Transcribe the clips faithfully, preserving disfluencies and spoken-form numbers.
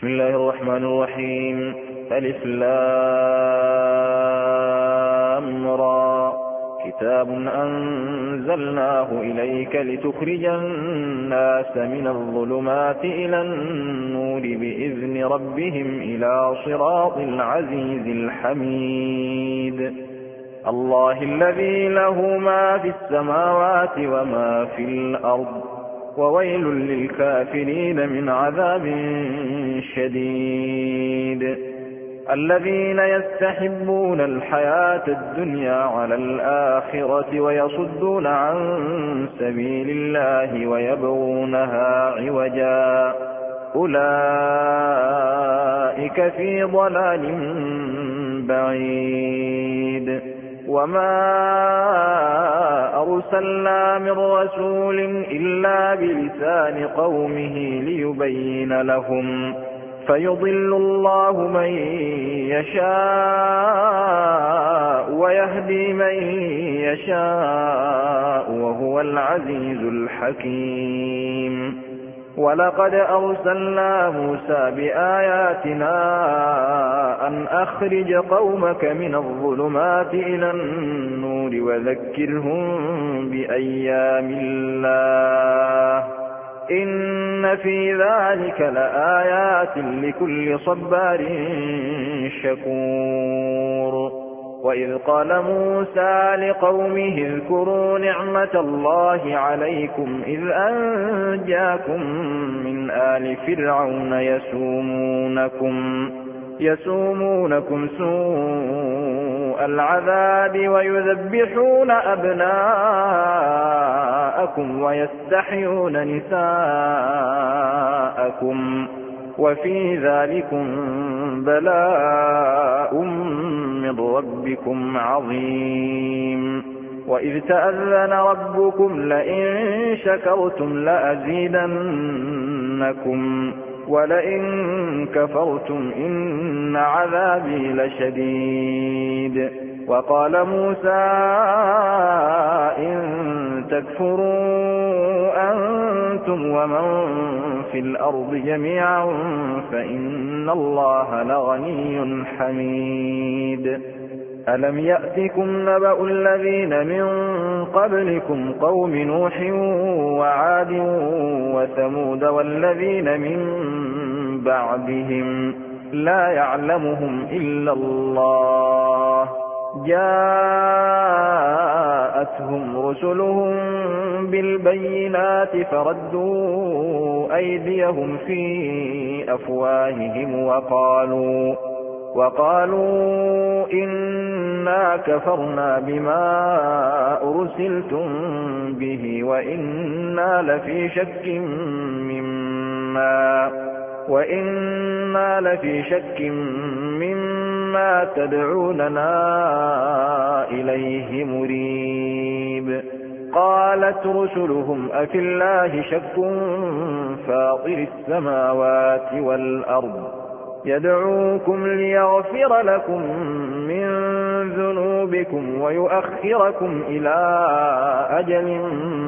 بسم الله الرحمن الرحيم. ألف لام را. كتاب أنزلناه إليك لتخرج الناس من الظلمات إلى النور بإذن ربهم إلى صراط العزيز الحميد. الله الذي له ما في السماوات وما في الأرض، وويل للكافرين من عذاب شديد. الذين يستحبون الحياة الدنيا على الآخرة ويصدون عن سبيل الله ويبغونها عوجا، أولئك في ضلال بعيد. وما أرسلنا من رسول إلا بلسان قومه ليبين لهم، فيضل الله من يشاء ويهدي من يشاء وهو العزيز الحكيم. ولقد أرسلنا موسى بآياتنا أن أخرج قومك من الظلمات إلى النور وذكرهم بأيام الله، إن في ذلك لآيات لكل صبار شكور. وإذ قال موسى لقومه اذكروا نعمة الله عليكم إذ أنجاكم من آل فرعون يسومونكم يسومونكم سوء العذاب ويذبحون أبناءكم ويستحيون نساءكم، وفي ذلكم بلاء من ربكم عظيم. وإذ تأذن ربكم لئن شكرتم لأزيدنكم ولئن كفرتم إن عذابي لشديد. وقال موسى إن تكفروا أنتم ومن في الأرض جميعا فإن الله لغني حميد. ألم يأتكم نبأ الذين من قبلكم قوم نوح وعاد وثمود والذين من بعدهم لا يعلمهم إلا الله، جاءتهم رسلهم بالبينات فردوا أيديهم في أفواههم وقالوا وقالوا إنا كفرنا بما أرسلتم به وإنا لفي شك مما وإنا لفي شك مما تدعوننا إليه مريب. قالت رسلهم أفي الله شك فاطر السماوات والأرض يدعوكم ليغفر لكم من ذنوبكم ويؤخركم إلى أجل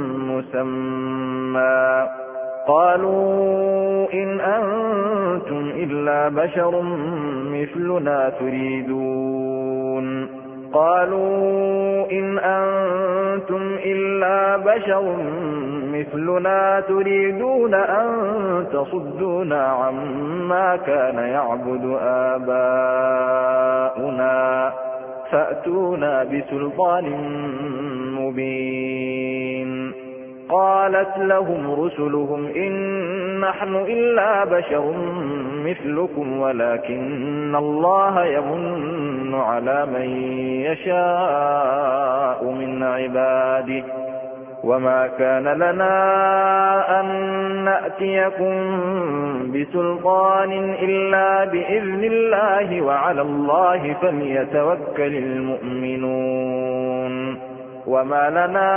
مسمى. قالوا إن أنتم إلا بشر مثلنا تريدون قالوا إن أنتم إلا بشر مثلنا تريدون أن تصدونا عما كان يعبد آباؤنا فأتونا بسلطان مبين. قالت لهم رسلهم إن نحن إلا بشر مثلكم ولكن الله يمن على من يشاء من عباده وما كان لنا أن نأتيكم بسلطان إلا بإذن الله وعلى الله فليتوكل المؤمنون. وما لنا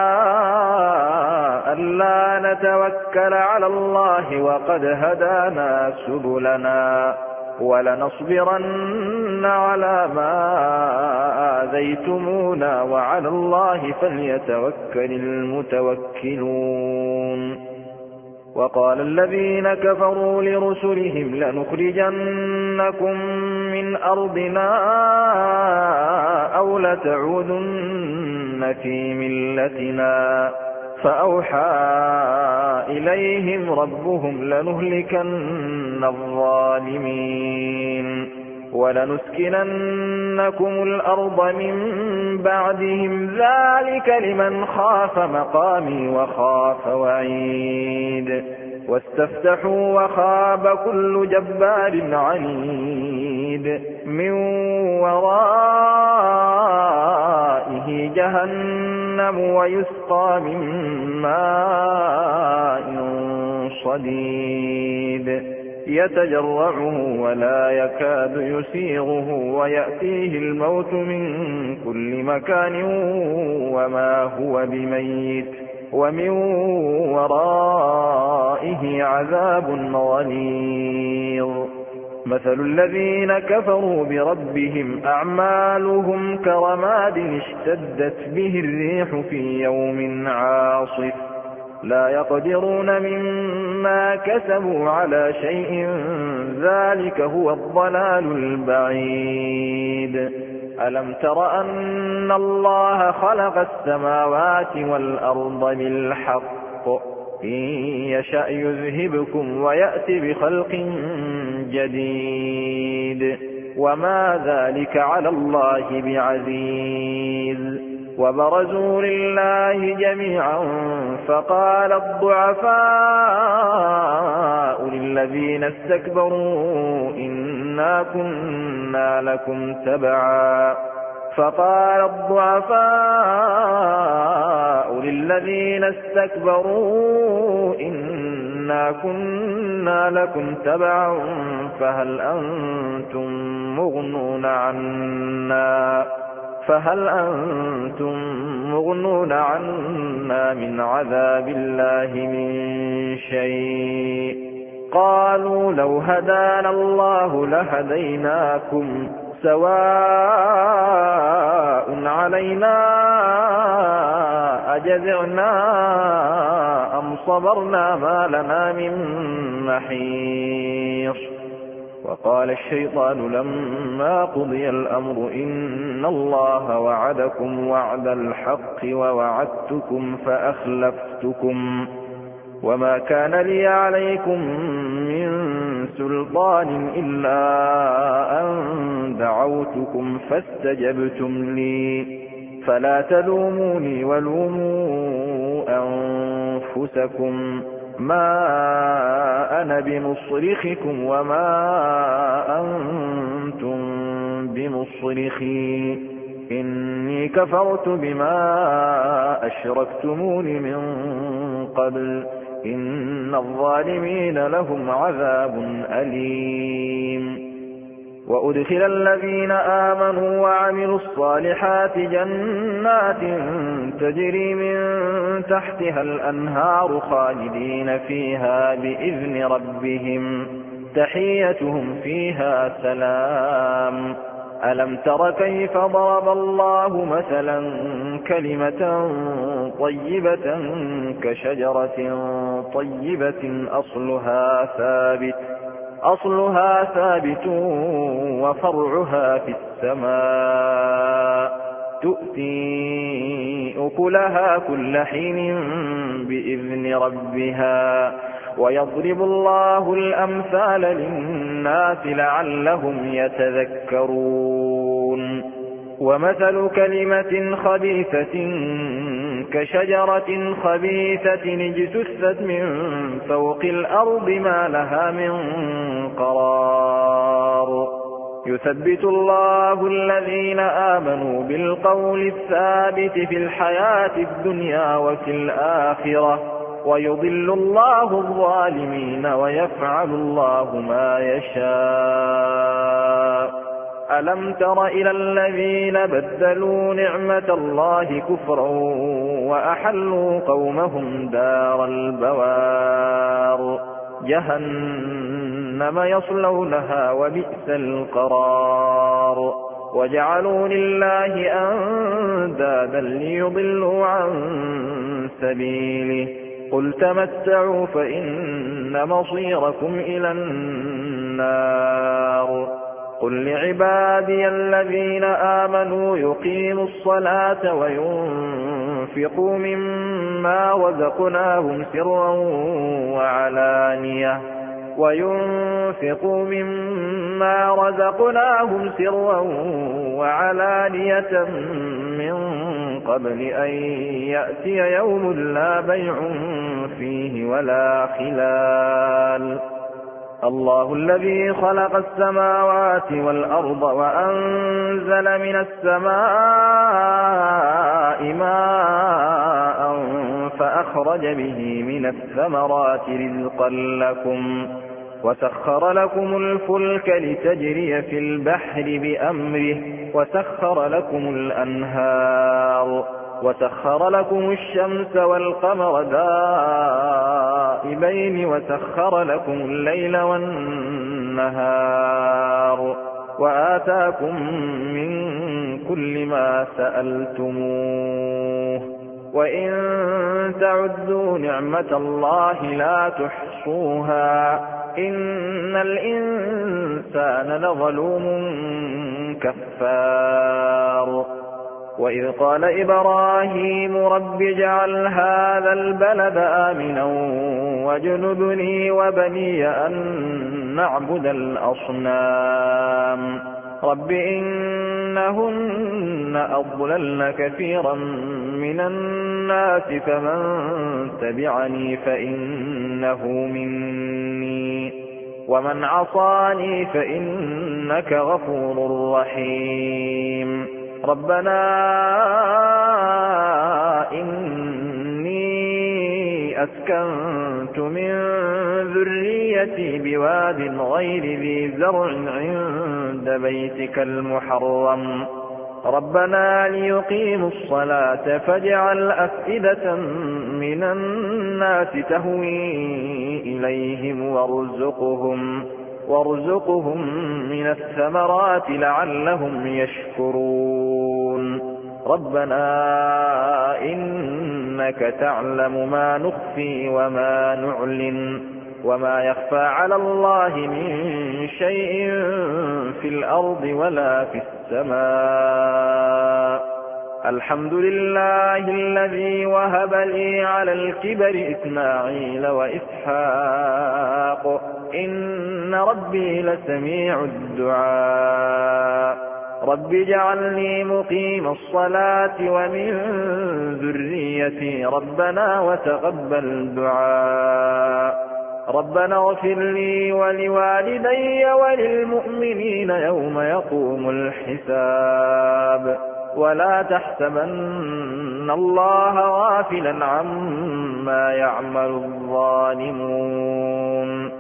ألا نتوكل على الله وقد هدانا سبلنا ولنصبرن على ما آذيتمونا وعلى الله فليتوكل المتوكلون. وقال الذين كفروا لرسلهم لنخرجنكم من أرضنا أو لتعودن في ملتنا فأوحى إليهم ربهم لنهلكن الظالمين ولنسكننكم الأرض من بعدهم ذلك لمن خاف مقامي وخاف وعيد واستفتحوا وخاب كل جبار عنيد من ورائه جهنم ويسقى من ماء صديد يتجرعه ولا يكاد يسيغه ويأتيه الموت من كل مكان وما هو بميت ومن ورائه عذاب غليظ مثل الذين كفروا بربهم أعمالهم كرماد اشتدت به الريح في يوم عاصف لا يقدرون مما كسبوا على شيء ذلك هو الضلال البعيد ألم تر أن الله خلق السماوات والأرض بالحق إن يشأ يذهبكم ويأتي بخلق جديد وما ذلك على الله بعزيز وبرزوا لله جميعا فقال الضعفاء للذين استكبروا إنا كنا لكم تبعا فقال الضعفاء للذين استكبروا إنا كنا لكم تبعا فهل أنتم مغنون عنا فهل أنتم مغنون عنا من عذاب الله من شيء قالوا لو هدانا الله لهديناكم سواء علينا أجزعنا أم صبرنا ما لنا من محيص وقال الشيطان لما قضي الأمر إن الله وعدكم وعد الحق ووعدتكم فأخلفتكم وما كان لي عليكم من سلطان إلا أن دعوتكم فاستجبتم لي فلا تلوموني ولوموا أنفسكم ما أنا بمصرخكم وما أنتم بمصرخي إني كفرت بما أشركتمون من قبل إن الظالمين لهم عذاب أليم وأدخل الذين آمنوا وعملوا الصالحات جنات تجري من تحتها الأنهار خالدين فيها بإذن ربهم تحيتهم فيها سلام ألم تر كيف ضرب الله مثلا كلمة طيبة كشجرة طيبة أصلها ثابت أصلها ثابت وفرعها في السماء تؤتي أكلها كل حين بإذن ربها ويضرب الله الأمثال للناس لعلهم يتذكرون ومثل كلمة خبيثة كشجرة خبيثة اجتثت من فوق الأرض ما لها من قرار يثبت الله الذين آمنوا بالقول الثابت في الحياة الدنيا وفي الآخرة ويضل الله الظالمين ويفعل الله ما يشاء ألم تر إلى الذين بدلوا نعمة الله كفرا وأحلوا قومهم دار البوار جهنم يصلونها وبئس القرار وجعلوا لله أندادا ليضلوا عن سبيله قل تمتعوا فإن مصيركم إلى النار قل لعبادي الذين آمنوا يقيموا الصلاة وينفقوا مما رزقناهم سرا وعلانية وينفقوا مما رزقناهم سرا وعلانية من قبل أن يأتي يوم لا بيع فيه ولا خلال الله الذي خلق السماوات والأرض وأنزل من السماء ماء فأخرج به من الثمرات رزقا لكم وسخر لكم الفلك لتجري في البحر بأمره وسخر لكم الأنهار وسخر لكم الشمس والقمر دائبين وسخر لكم الليل والنهار وآتاكم من كل ما سألتموه وإن تعدوا نعمة الله لا تحصوها إن الإنسان لظلوم كفار وإذ قال إبراهيم رب اجعل هذا البلد آمنا واجنبني وبني أن نعبد الأصنام رب إنهن أضللن كثيرا من الناس فمن تبعني فإنه مني ومن عصاني فإنك غفور رحيم ربنا إني أسكنت من ذريتي بواد غير ذي زرع عند بيتك المحرم ربنا ليقيموا الصلاة فاجعل أفئدة من الناس تهوي إليهم وارزقهم وارزقهم من الثمرات لعلهم يشكرون ربنا إنك تعلم ما نخفي وما نعلن وما يخفى على الله من شيء في الأرض ولا في السماء الحمد لله الذي وهب لي على الكبر إسماعيل وإسحاق إن ربي لسميع الدعاء رب اجعلني مقيم الصلاة ومن ذريتي ربنا وتقبل دعاء ربنا اغفر لي ولوالدي وللمؤمنين يوم يقوم الحساب ولا تحسبن الله غافلا عما يعمل الظالمون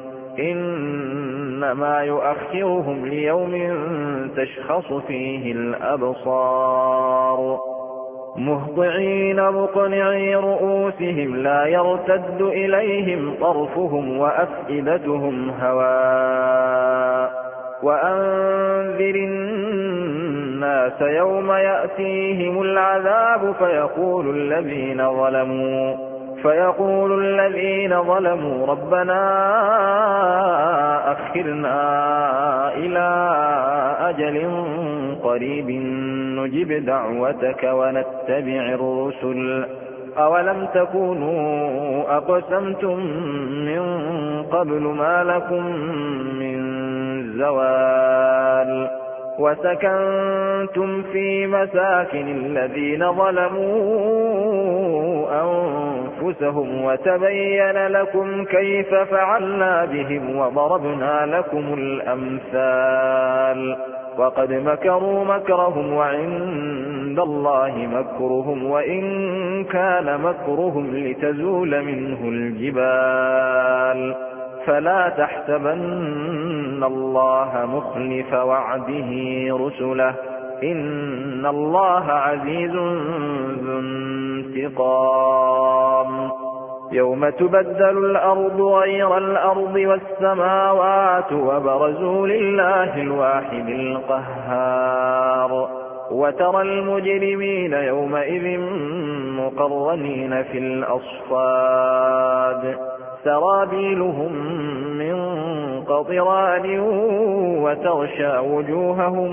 إنما يؤخرهم ليوم تشخص فيه الأبصار مهطعين مقنعي رؤوسهم لا يرتد إليهم طرفهم وأفئدتهم هواء وأنذر الناس يوم يأتيهم العذاب فيقول الذين ظلموا فيقول الذين ظلموا ربنا أخرنا إلى أجل قريب نجب دعوتك ونتبع الرسل أولم تكونوا أقسمتم من قبل ما لكم من زوال وسكنتم في مساكن الذين ظلموا أنفسهم وتبين لكم كيف فعلنا بهم وضربنا لكم الأمثال وقد مكروا مكرهم وعند الله مكرهم وإن كان مكرهم لتزول منه الجبال فلا تحسبن الله مخلف وعده رسله إن الله عزيز ذو انتقام يوم تبدل الأرض غير الأرض والسماوات وبرزوا لله الواحد القهار وترى المجرمين يومئذ مقرنين في الأصفاد سرابيلهم من قطران وتغشى وجوههم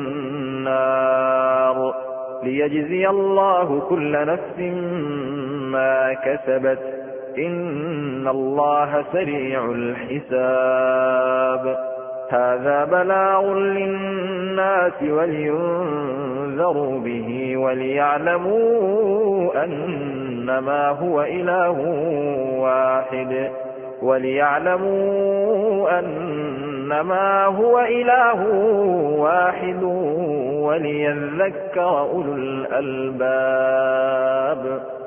النار ليجزي الله كل نفس ما كسبت إن الله سريع الحساب هذا بلاغ للناس ولينذروا به وليعلموا أنما هو إله واحد وليعلموا أنما هو إله واحد وليذكر أولو الألباب